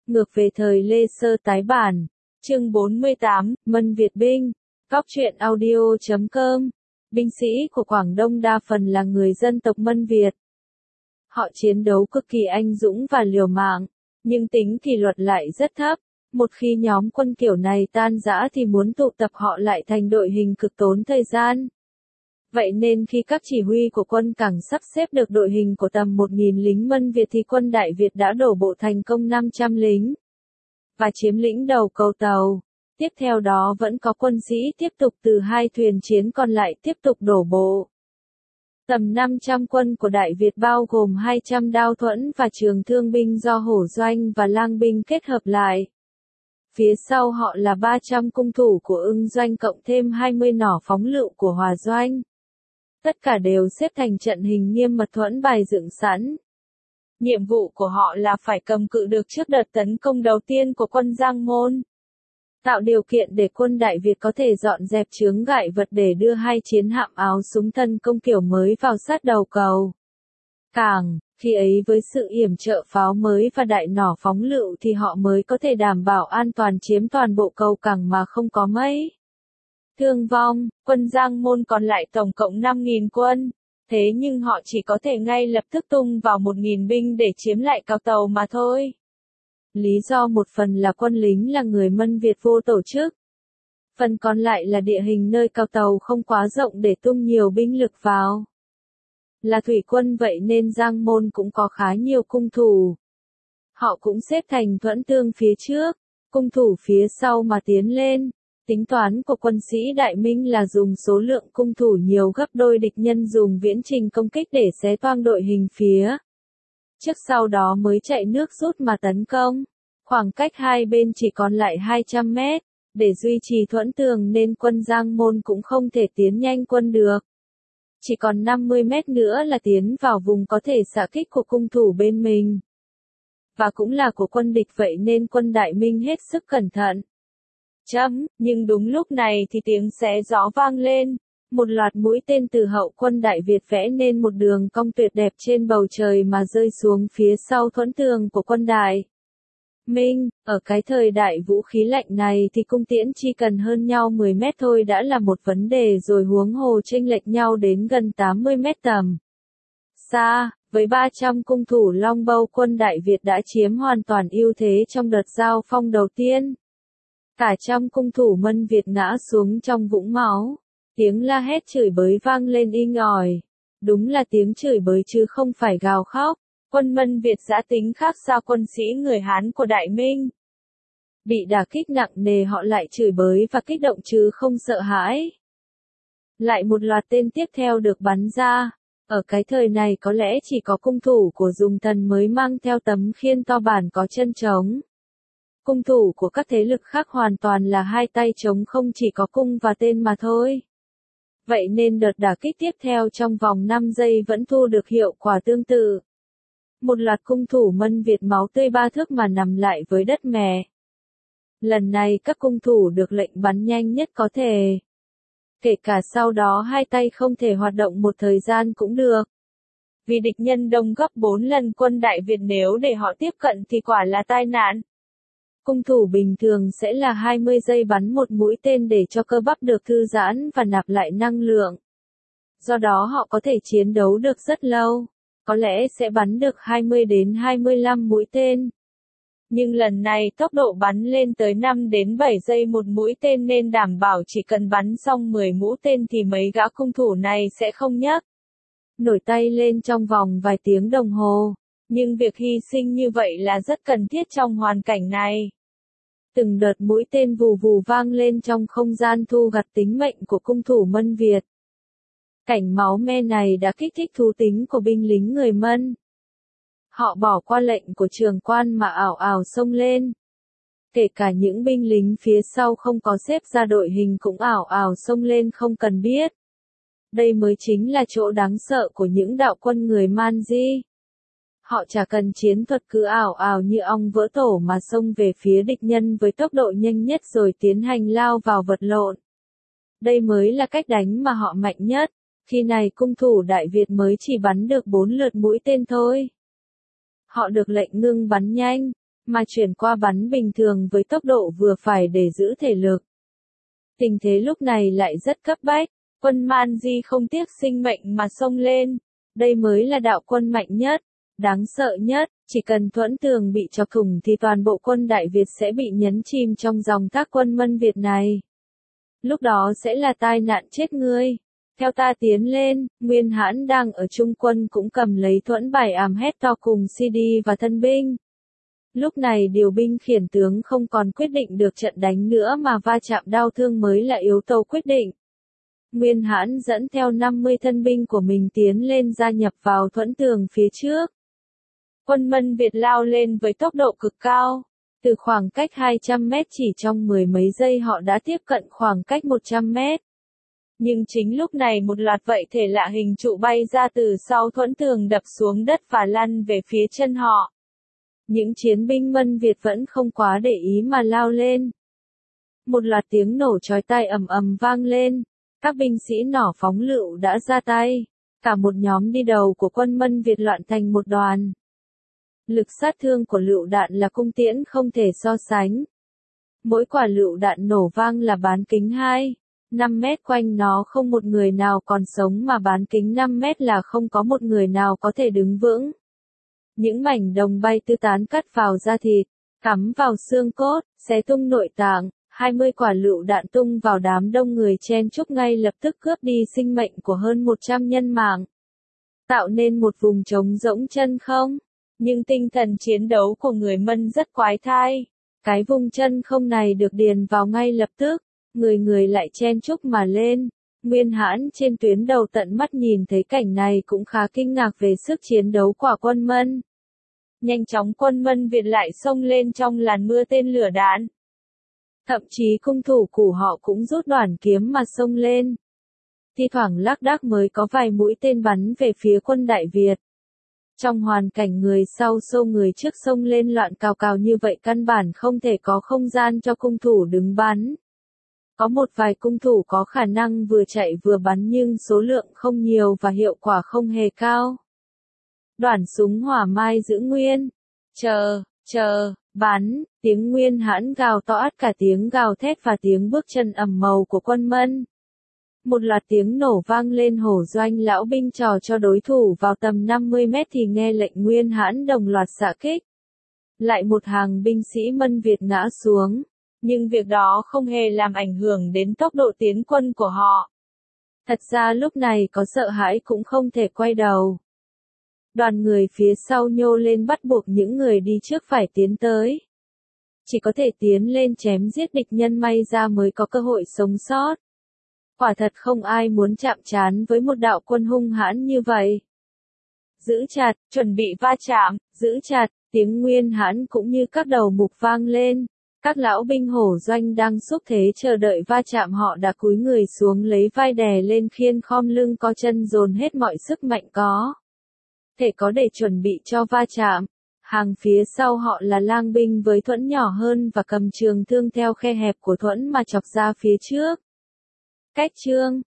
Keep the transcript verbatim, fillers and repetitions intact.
Ngược về thời Lê Sơ tái bản. Chương bốn mươi tám, Mân Việt binh. Góc truyện audio chấm com. Binh sĩ của Quảng Đông đa phần là người dân tộc Mân Việt. Họ chiến đấu cực kỳ anh dũng và liều mạng, nhưng tính kỷ luật lại rất thấp. Một khi nhóm quân kiểu này tan rã thì muốn tụ tập họ lại thành đội hình cực tốn thời gian. Vậy nên khi các chỉ huy của quân cảng sắp xếp được đội hình của tầm một nghìn lính Mân Việt thì quân Đại Việt đã đổ bộ thành công năm trăm lính và chiếm lĩnh đầu cầu tàu. Tiếp theo đó vẫn có quân sĩ tiếp tục từ hai thuyền chiến còn lại tiếp tục đổ bộ. Tầm năm trăm quân của Đại Việt bao gồm hai trăm đao thuẫn và trường thương binh do Hổ Doanh và Lang binh kết hợp lại. Phía sau họ là ba trăm cung thủ của Ưng Doanh cộng thêm hai mươi nỏ phóng lựu của Hòa Doanh. Tất cả đều xếp thành trận hình nghiêm mật thuẫn bài dựng sẵn. Nhiệm vụ của họ là phải cầm cự được trước đợt tấn công đầu tiên của quân Giang Môn. Tạo điều kiện để quân Đại Việt có thể dọn dẹp chướng ngại vật để đưa hai chiến hạm áo súng thân công kiểu mới vào sát đầu cầu cảng. Khi ấy với sự yểm trợ pháo mới và đại nỏ phóng lựu thì họ mới có thể đảm bảo an toàn chiếm toàn bộ cầu cảng mà không có mấy thương vong. Quân Giang Môn còn lại tổng cộng năm nghìn quân, thế nhưng họ chỉ có thể ngay lập tức tung vào một nghìn binh để chiếm lại cao tàu mà thôi. Lý do một phần là quân lính là người Mân Việt vô tổ chức. Phần còn lại là địa hình nơi cao tàu không quá rộng để tung nhiều binh lực vào. Là thủy quân vậy nên Giang Môn cũng có khá nhiều cung thủ. Họ cũng xếp thành thuẫn tương phía trước, cung thủ phía sau mà tiến lên. Tính toán của quân sĩ Đại Minh là dùng số lượng cung thủ nhiều gấp đôi địch nhân dùng viễn trình công kích để xé toang đội hình phía trước, sau đó mới chạy nước rút mà tấn công. Khoảng cách hai bên chỉ còn lại hai trăm mét, để duy trì thuẫn tường nên quân Giang Môn cũng không thể tiến nhanh quân được. Chỉ còn năm mươi mét nữa là tiến vào vùng có thể xạ kích của cung thủ bên mình. Và cũng là của quân địch vậy nên quân Đại Minh hết sức cẩn thận. Chấm, nhưng đúng lúc này thì tiếng xé gió vang lên. Một loạt mũi tên từ hậu quân Đại Việt vẽ nên một đường cong tuyệt đẹp trên bầu trời mà rơi xuống phía sau thuẫn tường của quân Đại Minh. Ở cái thời đại vũ khí lạnh này thì cung tiễn chỉ cần hơn nhau mười mét thôi đã là một vấn đề rồi, huống hồ chênh lệch nhau đến gần tám mươi mét tầm xa. Với ba trăm cung thủ Longbow, quân Đại Việt đã chiếm hoàn toàn ưu thế trong đợt giao phong đầu tiên. Cả trăm cung thủ Mân Việt ngã xuống trong vũng máu. Tiếng la hét chửi bới vang lên inh ỏi. Đúng là tiếng chửi bới chứ không phải gào khóc. Quân Mân Việt dã tính khác xa quân sĩ người Hán của Đại Minh. Bị đả kích nặng nề họ lại chửi bới và kích động chứ không sợ hãi. Lại một loạt tên tiếp theo được bắn ra. Ở cái thời này có lẽ chỉ có cung thủ của Dùng Thần mới mang theo tấm khiên to bản có chân trống. Cung thủ của các thế lực khác hoàn toàn là hai tay trống, không chỉ có cung và tên mà thôi. Vậy nên đợt đả kích tiếp theo trong vòng năm giây vẫn thu được hiệu quả tương tự. Một loạt cung thủ Mân Việt máu tươi ba thước mà nằm lại với đất mẹ. Lần này các cung thủ được lệnh bắn nhanh nhất có thể. Kể cả sau đó hai tay không thể hoạt động một thời gian cũng được. Vì địch nhân đông gấp bốn lần quân Đại Việt, nếu để họ tiếp cận thì quả là tai nạn. Cung thủ bình thường sẽ là hai mươi giây bắn một mũi tên để cho cơ bắp được thư giãn và nạp lại năng lượng. Do đó họ có thể chiến đấu được rất lâu. Có lẽ sẽ bắn được hai mươi đến hai mươi lăm mũi tên. Nhưng lần này tốc độ bắn lên tới năm đến bảy giây một mũi tên nên đảm bảo chỉ cần bắn xong mười mũi tên thì mấy gã cung thủ này sẽ không nhấc nổi tay lên trong vòng vài tiếng đồng hồ. Nhưng việc hy sinh như vậy là rất cần thiết trong hoàn cảnh này. Từng đợt mũi tên vù vù vang lên trong không gian thu gặt tính mệnh của cung thủ Mân Việt. Cảnh máu me này đã kích thích thú tính của binh lính người Mân. Họ bỏ qua lệnh của trưởng quan mà ảo ảo xông lên. Kể cả những binh lính phía sau không có xếp ra đội hình cũng ảo ảo xông lên không cần biết. Đây mới chính là chỗ đáng sợ của những đạo quân người Man Di. Họ chả cần chiến thuật, cứ ảo ảo như ong vỡ tổ mà xông về phía địch nhân với tốc độ nhanh nhất rồi tiến hành lao vào vật lộn. Đây mới là cách đánh mà họ mạnh nhất. Khi này cung thủ Đại Việt mới chỉ bắn được bốn lượt mũi tên thôi. Họ được lệnh ngưng bắn nhanh, mà chuyển qua bắn bình thường với tốc độ vừa phải để giữ thể lực. Tình thế lúc này lại rất cấp bách, quân Man Di không tiếc sinh mệnh mà xông lên. Đây mới là đạo quân mạnh nhất, đáng sợ nhất, chỉ cần Thuẫn Tường bị chọc thủng thì toàn bộ quân Đại Việt sẽ bị nhấn chìm trong dòng thác quân Mân Việt này. Lúc đó sẽ là tai nạn chết ngươi. Theo ta tiến lên, Nguyên Hãn đang ở trung quân cũng cầm lấy thuẫn bài àm hét to cùng xê đê và thân binh. Lúc này điều binh khiển tướng không còn quyết định được trận đánh nữa mà va chạm đau thương mới là yếu tố quyết định. Nguyên Hãn dẫn theo năm mươi thân binh của mình tiến lên gia nhập vào Thuẫn Tường phía trước. Quân Mân Việt lao lên với tốc độ cực cao. Từ khoảng cách hai trăm mét chỉ trong mười mấy giây họ đã tiếp cận khoảng cách một trăm mét. Nhưng chính lúc này một loạt vậy thể lạ hình trụ bay ra từ sau Thuẫn Tường đập xuống đất và lăn về phía chân họ. Những chiến binh Mân Việt vẫn không quá để ý mà lao lên. Một loạt tiếng nổ chói tai ầm ầm vang lên. Các binh sĩ nỏ phóng lựu đã ra tay. Cả một nhóm đi đầu của quân Mân Việt loạn thành một đoàn. Lực sát thương của lựu đạn là cung tiễn không thể so sánh. Mỗi quả lựu đạn nổ vang là bán kính hai, năm mét quanh nó không một người nào còn sống mà bán kính năm mét là không có một người nào có thể đứng vững. Những mảnh đồng bay tứ tán cắt vào da thịt, cắm vào xương cốt, xé tung nội tạng, hai mươi quả lựu đạn tung vào đám đông người chen chúc ngay lập tức cướp đi sinh mệnh của hơn một trăm nhân mạng. Tạo nên một vùng trống rỗng chân không. Nhưng tinh thần chiến đấu của người Mân rất quái thai. Cái vùng chân không này được điền vào ngay lập tức, người người lại chen chúc mà lên. Nguyên Hãn trên tuyến đầu tận mắt nhìn thấy cảnh này cũng khá kinh ngạc về sức chiến đấu của quân Mân. Nhanh chóng quân Mân Việt lại xông lên trong làn mưa tên lửa đạn. Thậm chí cung thủ của họ cũng rút đoản kiếm mà xông lên. Thi thoảng lác đác mới có vài mũi tên bắn về phía quân Đại Việt. Trong hoàn cảnh người sau xô người trước xông lên loạn cào cào như vậy căn bản không thể có không gian cho cung thủ đứng bắn. Có một vài cung thủ có khả năng vừa chạy vừa bắn nhưng số lượng không nhiều và hiệu quả không hề cao. Đoản súng hỏa mai giữ nguyên. Chờ, chờ, bắn, tiếng Nguyên Hãn gào to át cả tiếng gào thét và tiếng bước chân ầm màu của quân Mân. Một loạt tiếng nổ vang lên hổ doanh lão binh trò cho đối thủ vào tầm năm mươi mét thì nghe lệnh Nguyên Hãn đồng loạt xạ kích. Lại một hàng binh sĩ Mân Việt ngã xuống, nhưng việc đó không hề làm ảnh hưởng đến tốc độ tiến quân của họ. Thật ra lúc này có sợ hãi cũng không thể quay đầu. Đoàn người phía sau nhô lên bắt buộc những người đi trước phải tiến tới. Chỉ có thể tiến lên chém giết địch nhân may ra mới có cơ hội sống sót. Quả thật không ai muốn chạm trán với một đạo quân hung hãn như vậy. Giữ chặt, chuẩn bị va chạm, giữ chặt, tiếng Nguyên Hãn cũng như các đầu mục vang lên. Các lão binh hổ doanh đang xúc thế chờ đợi va chạm họ đã cúi người xuống lấy vai đè lên khiên khom lưng co chân dồn hết mọi sức mạnh có thể có để chuẩn bị cho va chạm. Hàng phía sau họ là lang binh với thuẫn nhỏ hơn và cầm trường thương theo khe hẹp của thuẫn mà chọc ra phía trước. Cách chương